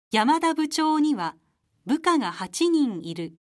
山田部長には部下が8人いる。